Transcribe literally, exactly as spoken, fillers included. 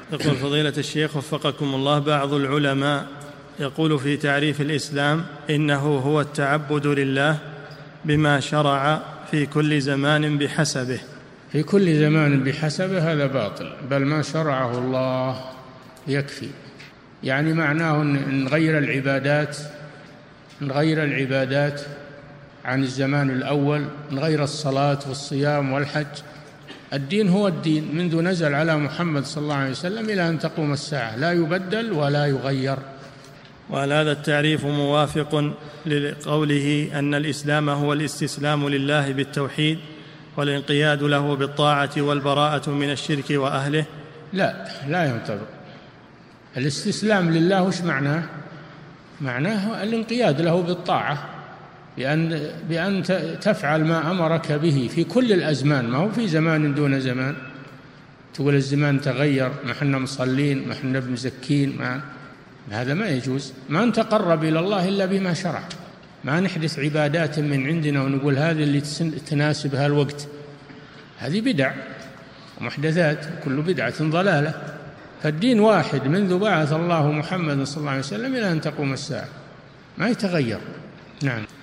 يقول فضيلة الشيخ وفقكم الله، بعض العلماء يقول في تعريف الإسلام إنه هو التعبد لله بما شرع في كل زمان بحسبه. في كل زمان بحسبه هذا باطل، بل ما شرعه الله يكفي. يعني معناه أن نغير العبادات نغير العبادات عن الزمان الأول، نغير الصلاة والصيام والحج. الدين هو الدين منذ نزل على محمد صلى الله عليه وسلم إلى أن تقوم الساعة، لا يبدل ولا يغير. وهل هذا التعريف موافق لقوله أن الإسلام هو الاستسلام لله بالتوحيد والانقياد له بالطاعة والبراءة من الشرك وأهله؟ لا، لا ينطبق. الاستسلام لله وش معناه؟ معناه الانقياد له بالطاعة، بأن, بأن تفعل ما أمرك به في كل الأزمان، ما هو في زمان دون زمان. تقول الزمان تغير، ما حنا مصلين، ما حنا بمزكين، ما هذا ما يجوز. ما نتقرب إلى الله إلا بما شرع، ما نحدث عبادات من عندنا ونقول هذه اللي تناسب هالوقت. هذه بدع ومحدثات، كل بدعة ضلالة. فالدين واحد منذ بعث الله محمد صلى الله عليه وسلم إلى أن تقوم الساعة، ما يتغير. نعم.